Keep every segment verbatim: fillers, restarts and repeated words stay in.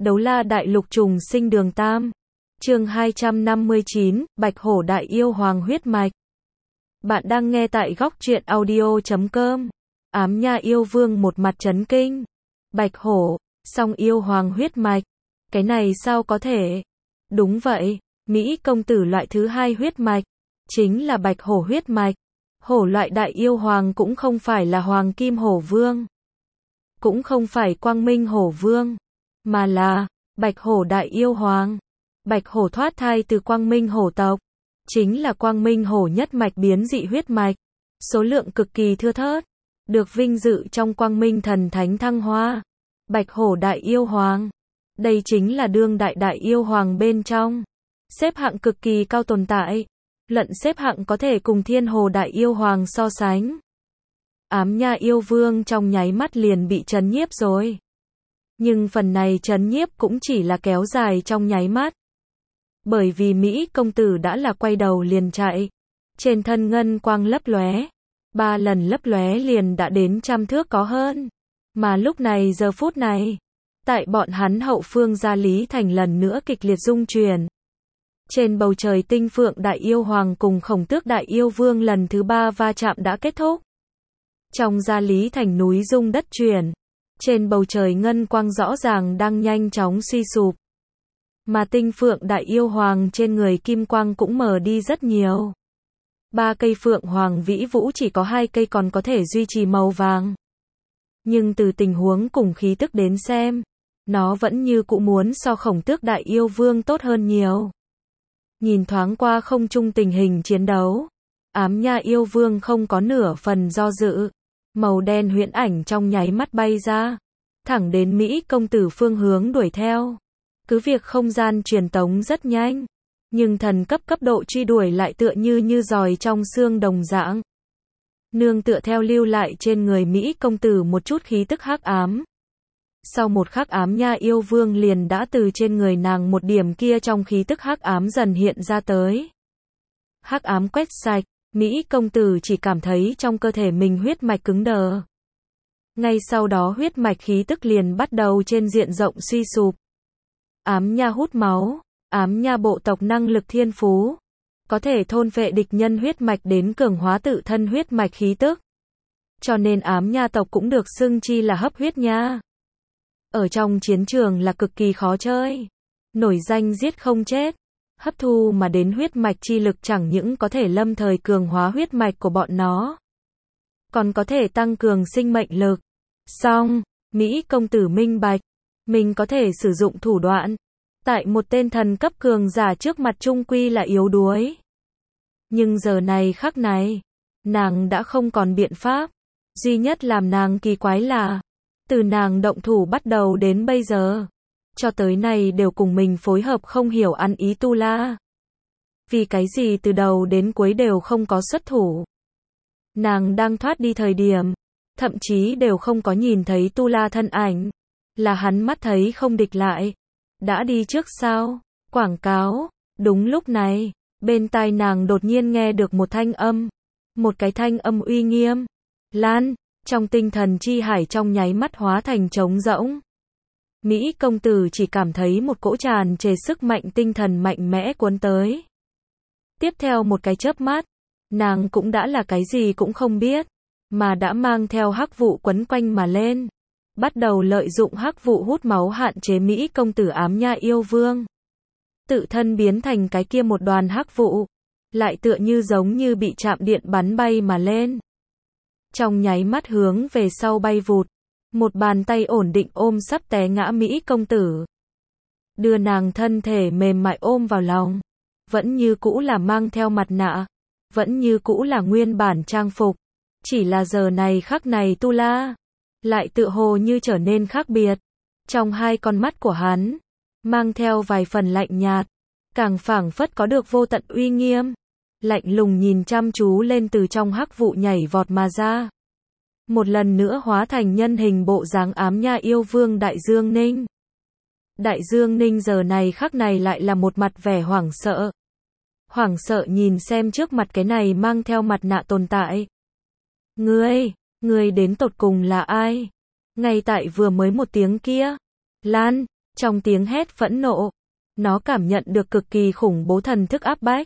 Đấu la đại lục trùng sinh đường tam. Chương hai trăm năm mươi chín, Bạch hổ đại yêu hoàng huyết mạch. Bạn đang nghe tại góc truyện audio chấm com. Ám nha yêu vương một mặt chấn kinh. Bạch hổ, song yêu hoàng huyết mạch. Cái này sao có thể? Đúng vậy, Mỹ công tử loại thứ hai huyết mạch. Chính là bạch hổ huyết mạch. Hổ loại đại yêu hoàng cũng không phải là hoàng kim hổ vương. Cũng không phải quang minh hổ vương. Mà là, bạch hổ đại yêu hoàng. Bạch hổ thoát thai từ quang minh hổ tộc. Chính là quang minh hổ nhất mạch biến dị huyết mạch. Số lượng cực kỳ thưa thớt. Được vinh dự trong quang minh thần thánh thăng hoa. Bạch hổ đại yêu hoàng. Đây chính là đương đại đại yêu hoàng bên trong. Xếp hạng cực kỳ cao tồn tại. Lận xếp hạng có thể cùng thiên hồ đại yêu hoàng so sánh. Ám nha yêu vương trong nháy mắt liền bị trấn nhiếp rồi. Nhưng phần này trấn nhiếp cũng chỉ là kéo dài trong nháy mắt. Bởi vì Mỹ công tử đã là quay đầu liền chạy. Trên thân ngân quang lấp lóe. Ba lần lấp lóe liền đã đến trăm thước có hơn. Mà lúc này giờ phút này, tại bọn hắn hậu phương Gia Lý Thành lần nữa kịch liệt rung chuyển. Trên bầu trời tinh phượng đại yêu hoàng cùng khổng tước đại yêu vương lần thứ ba va chạm đã kết thúc. Trong Gia Lý Thành núi rung đất chuyển. Trên bầu trời ngân quang rõ ràng đang nhanh chóng suy sụp. Mà tinh phượng đại yêu hoàng trên người kim quang cũng mờ đi rất nhiều. Ba cây phượng hoàng vĩ vũ chỉ có hai cây còn có thể duy trì màu vàng. Nhưng từ tình huống cùng khí tức đến xem, nó vẫn như cũ muốn so khổng tước đại yêu vương tốt hơn nhiều. Nhìn thoáng qua không trung tình hình chiến đấu, ám nha yêu vương không có nửa phần do dự. Màu đen huyễn ảnh trong nháy mắt bay ra, thẳng đến Mỹ công tử phương hướng đuổi theo. Cứ việc không gian truyền tống rất nhanh, nhưng thần cấp cấp độ truy đuổi lại tựa như như giòi trong xương đồng dạng. Nương tựa theo lưu lại trên người Mỹ công tử một chút khí tức hắc ám. Sau một khắc ám nha yêu vương liền đã từ trên người nàng một điểm kia trong khí tức hắc ám dần hiện ra tới. Hắc ám quét sạch, Mỹ công tử chỉ cảm thấy trong cơ thể mình huyết mạch cứng đờ. Ngay sau đó huyết mạch khí tức liền bắt đầu trên diện rộng suy sụp. Ám nha hút máu, ám nha bộ tộc năng lực thiên phú. Có thể thôn phệ địch nhân huyết mạch đến cường hóa tự thân huyết mạch khí tức. Cho nên ám nha tộc cũng được xưng chi là hấp huyết nha. Ở trong chiến trường là cực kỳ khó chơi. Nổi danh giết không chết. Hấp thu mà đến huyết mạch chi lực chẳng những có thể lâm thời cường hóa huyết mạch của bọn nó, còn có thể tăng cường sinh mệnh lực. Song, Mỹ công tử minh bạch, mình có thể sử dụng thủ đoạn. Tại một tên thần cấp cường giả trước mặt trung quy là yếu đuối. Nhưng giờ này khắc này, nàng đã không còn biện pháp. Duy nhất làm nàng kỳ quái là, từ nàng động thủ bắt đầu đến bây giờ, cho tới nay đều cùng mình phối hợp không hiểu ăn ý Tu La. Vì cái gì từ đầu đến cuối đều không có xuất thủ. Nàng đang thoát đi thời điểm, thậm chí đều không có nhìn thấy Tu La thân ảnh. Là hắn mắt thấy không địch lại. Đã đi trước sao? Quảng cáo. Đúng lúc này, bên tai nàng đột nhiên nghe được một thanh âm. Một cái thanh âm uy nghiêm. Lan, trong tinh thần chi hải trong nháy mắt hóa thành trống rỗng. Mỹ công tử chỉ cảm thấy một cỗ tràn trề sức mạnh tinh thần mạnh mẽ cuốn tới. Tiếp theo một cái chớp mắt, nàng cũng đã là cái gì cũng không biết, mà đã mang theo hắc vụ quấn quanh mà lên. Bắt đầu lợi dụng hắc vụ hút máu hạn chế Mỹ công tử ám nha yêu vương. Tự thân biến thành cái kia một đoàn hắc vụ, lại tựa như giống như bị chạm điện bắn bay mà lên. Trong nháy mắt hướng về sau bay vụt, một bàn tay ổn định ôm sắp té ngã Mỹ công tử. Đưa nàng thân thể mềm mại ôm vào lòng, vẫn như cũ là mang theo mặt nạ, vẫn như cũ là nguyên bản trang phục. Chỉ là giờ này khắc này Tu La lại tựa hồ như trở nên khác biệt. Trong hai con mắt của hắn, mang theo vài phần lạnh nhạt, càng phảng phất có được vô tận uy nghiêm. Lạnh lùng nhìn chăm chú lên từ trong hắc vụ nhảy vọt mà ra. Một lần nữa hóa thành nhân hình bộ dáng ám nha yêu vương Đại Dương Ninh. Đại Dương Ninh giờ này khắc này lại là một mặt vẻ hoảng sợ. Hoảng sợ nhìn xem trước mặt cái này mang theo mặt nạ tồn tại. Ngươi, ngươi đến tột cùng là ai? Ngay tại vừa mới một tiếng kia, Lan, Trong tiếng hét phẫn nộ, nó cảm nhận được cực kỳ khủng bố thần thức áp bách.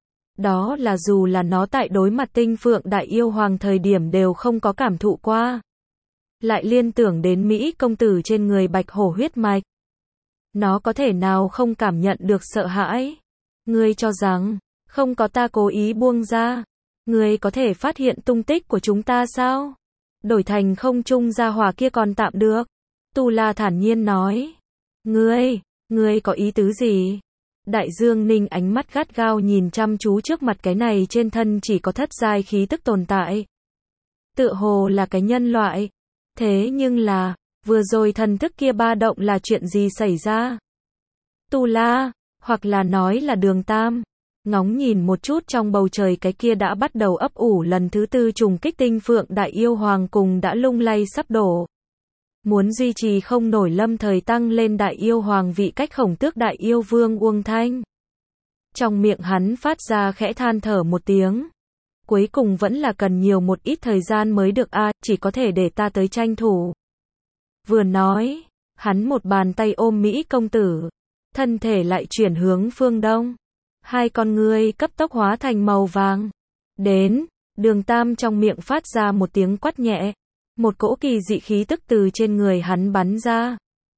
Đó là dù là nó tại đối mặt tinh phượng đại yêu hoàng thời điểm đều không có cảm thụ qua. Lại liên tưởng đến Mỹ công tử trên người bạch hổ huyết mạch. Nó có thể nào không cảm nhận được sợ hãi? Ngươi cho rằng, không có ta cố ý buông ra, ngươi có thể phát hiện tung tích của chúng ta sao? Đổi thành không trung gia hỏa kia còn tạm được. Tu La thản nhiên nói. Ngươi, ngươi có ý tứ gì? Đại Dương Ninh ánh mắt gắt gao nhìn chăm chú trước mặt cái này trên thân chỉ có thất giai khí tức tồn tại. Tựa hồ là cái nhân loại. Thế nhưng là, vừa rồi thần thức kia ba động là chuyện gì xảy ra? Tu La, hoặc là nói là Đường Tam, ngóng nhìn một chút trong bầu trời cái kia đã bắt đầu ấp ủ lần thứ tư trùng kích tinh phượng đại yêu hoàng cùng đã lung lay sắp đổ. Muốn duy trì không nổi lâm thời tăng lên đại yêu hoàng vị cách Khổng Tước đại yêu vương Uông Thanh. Trong miệng hắn phát ra khẽ than thở một tiếng. Cuối cùng vẫn là cần nhiều một ít thời gian mới được a, à, chỉ có thể để ta tới tranh thủ. Vừa nói, hắn một bàn tay ôm Mỹ công tử, thân thể lại chuyển hướng phương đông. Hai con ngươi cấp tốc hóa thành màu vàng. Đến, Đường Tam trong miệng phát ra một tiếng quát nhẹ. Một cỗ kỳ dị khí tức từ trên người hắn bắn ra.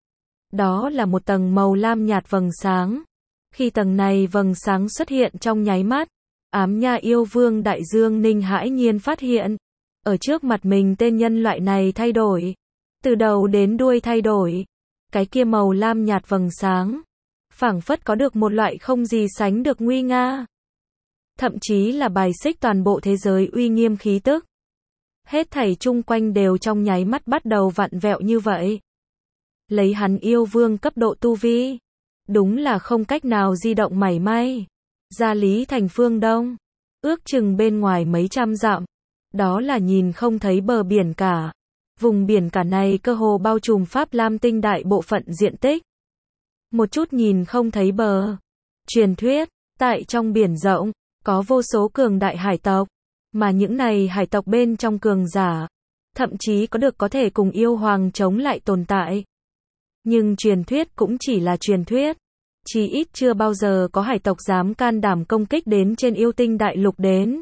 Đó là một tầng màu lam nhạt vầng sáng. Khi tầng này vầng sáng xuất hiện trong nháy mắt, Ám Nha yêu vương Đại Dương Ninh hãi nhiên phát hiện. Ở trước mặt mình tên nhân loại này thay đổi. Từ đầu đến đuôi thay đổi. Cái kia màu lam nhạt vầng sáng. Phảng phất có được một loại không gì sánh được nguy nga. Thậm chí là bài xích toàn bộ thế giới uy nghiêm khí tức. Hết thảy chung quanh đều trong nháy mắt bắt đầu vặn vẹo như vậy. Lấy hắn yêu vương cấp độ tu vi. Đúng là không cách nào di động mảy may. Gia Lý thành phương đông. Ước chừng bên ngoài mấy trăm dặm. Đó là nhìn không thấy bờ biển cả. Vùng biển cả này cơ hồ bao trùm Pháp Lam tinh đại bộ phận diện tích. Một chút nhìn không thấy bờ. Truyền thuyết, tại trong biển rộng, có vô số cường đại hải tộc. Mà những này hải tộc bên trong cường giả, thậm chí có được có thể cùng yêu hoàng chống lại tồn tại. Nhưng truyền thuyết cũng chỉ là truyền thuyết. Chí ít chưa bao giờ có hải tộc dám can đảm công kích đến trên yêu tinh đại lục đến.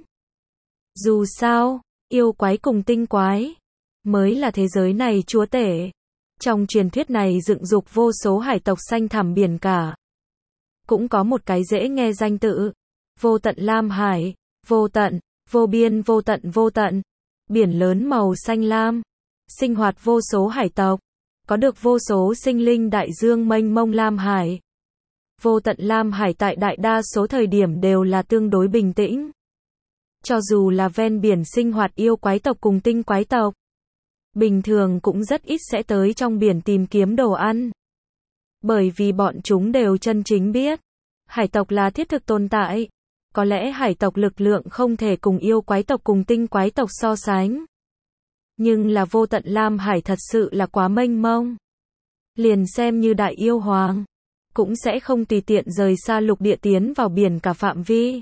Dù sao, yêu quái cùng tinh quái mới là thế giới này chúa tể. Trong truyền thuyết này dựng dục vô số hải tộc xanh thẳm biển cả. Cũng có một cái dễ nghe danh tự. Vô tận Lam Hải, vô tận, vô biên vô tận vô tận. Biển lớn màu xanh lam. Sinh hoạt vô số hải tộc. Có được vô số sinh linh đại dương mênh mông Lam Hải. Vô tận Lam Hải tại đại đa số thời điểm đều là tương đối bình tĩnh. Cho dù là ven biển sinh hoạt yêu quái tộc cùng tinh quái tộc. Bình thường cũng rất ít sẽ tới trong biển tìm kiếm đồ ăn. Bởi vì bọn chúng đều chân chính biết. Hải tộc là thiết thực tồn tại. Có lẽ hải tộc lực lượng không thể cùng yêu quái tộc cùng tinh quái tộc so sánh. Nhưng là vô tận Lam Hải thật sự là quá mênh mông. Liền xem như đại yêu hoàng. Cũng sẽ không tùy tiện rời xa lục địa tiến vào biển cả phạm vi.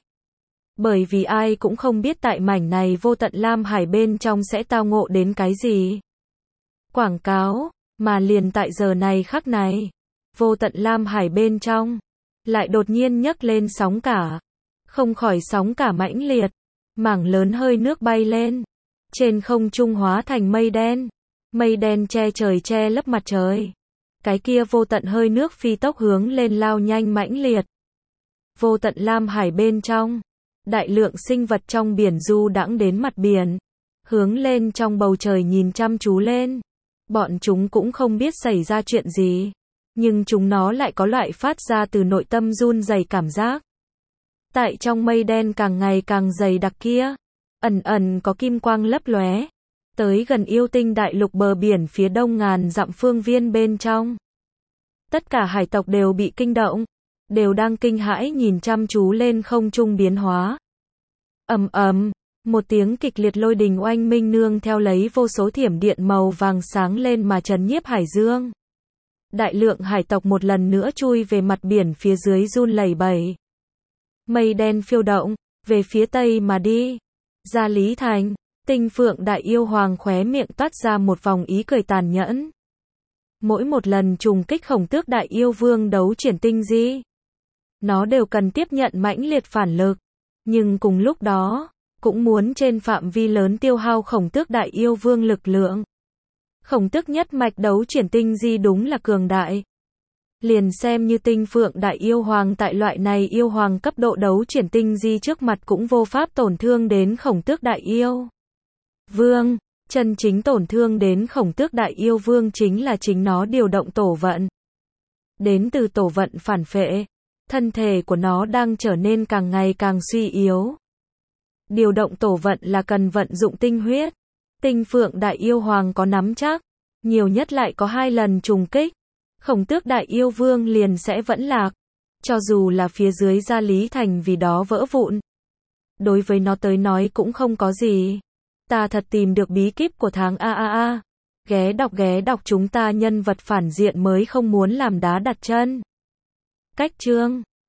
Bởi vì ai cũng không biết tại mảnh này vô tận Lam Hải bên trong sẽ tao ngộ đến cái gì. Quảng cáo, mà liền tại giờ này khắc này. Vô tận Lam Hải bên trong. Lại đột nhiên nhấc lên sóng cả. Không khỏi sóng cả mãnh liệt. Mảng lớn hơi nước bay lên. Trên không trung hóa thành mây đen. Mây đen che trời che lấp mặt trời. Cái kia vô tận hơi nước phi tốc hướng lên lao nhanh mãnh liệt. Vô tận Lam Hải bên trong. Đại lượng sinh vật trong biển du đãng đến mặt biển. Hướng lên trong bầu trời nhìn chăm chú lên. Bọn chúng cũng không biết xảy ra chuyện gì. Nhưng chúng nó lại có loại phát ra từ nội tâm run rẩy cảm giác. Tại trong mây đen càng ngày càng dày đặc kia. Ẩn ẩn có kim quang lấp lóe. Tới gần yêu tinh đại lục bờ biển phía đông ngàn dặm phương viên bên trong. Tất cả hải tộc đều bị kinh động. Đều đang kinh hãi nhìn chăm chú lên không trung biến hóa. Ầm ầm, một tiếng kịch liệt lôi đình oanh minh nương theo lấy vô số thiểm điện màu vàng sáng lên mà trấn nhiếp hải dương. Đại lượng hải tộc một lần nữa chui về mặt biển phía dưới run lẩy bẩy. Mây đen phiêu động, về phía tây mà đi. Gia Lý Thành, Tinh Phượng đại yêu hoàng khóe miệng toát ra một vòng ý cười tàn nhẫn. Mỗi một lần trùng kích Khổng Tước Đại Yêu Vương đấu chuyển tinh di, nó đều cần tiếp nhận mãnh liệt phản lực. Nhưng cùng lúc đó, cũng muốn trên phạm vi lớn tiêu hao Khổng Tước Đại Yêu Vương lực lượng. Khổng Tước nhất mạch đấu chuyển tinh di đúng là cường đại. Liền xem như Tinh Phượng Đại Yêu Hoàng tại loại này yêu hoàng cấp độ đấu chuyển tinh di trước mặt cũng vô pháp tổn thương đến Khổng Tước Đại Yêu Vương. Chân chính tổn thương đến Khổng Tước Đại Yêu Vương chính là chính nó điều động tổ vận. Đến từ tổ vận phản phệ, thân thể của nó đang trở nên càng ngày càng suy yếu. Điều động tổ vận là cần vận dụng tinh huyết. Tinh Phượng Đại Yêu Hoàng có nắm chắc, nhiều nhất lại có hai lần trùng kích, Khổng Tước Đại Yêu Vương liền sẽ vẫn lạc. Cho dù là phía dưới Gia Lý Thành vì đó vỡ vụn, đối với nó tới nói cũng không có gì. Ta thật tìm được bí kíp của tháng a a a. Ghé đọc ghé đọc chúng ta nhân vật phản diện mới không muốn làm đá đặt chân. Cách chương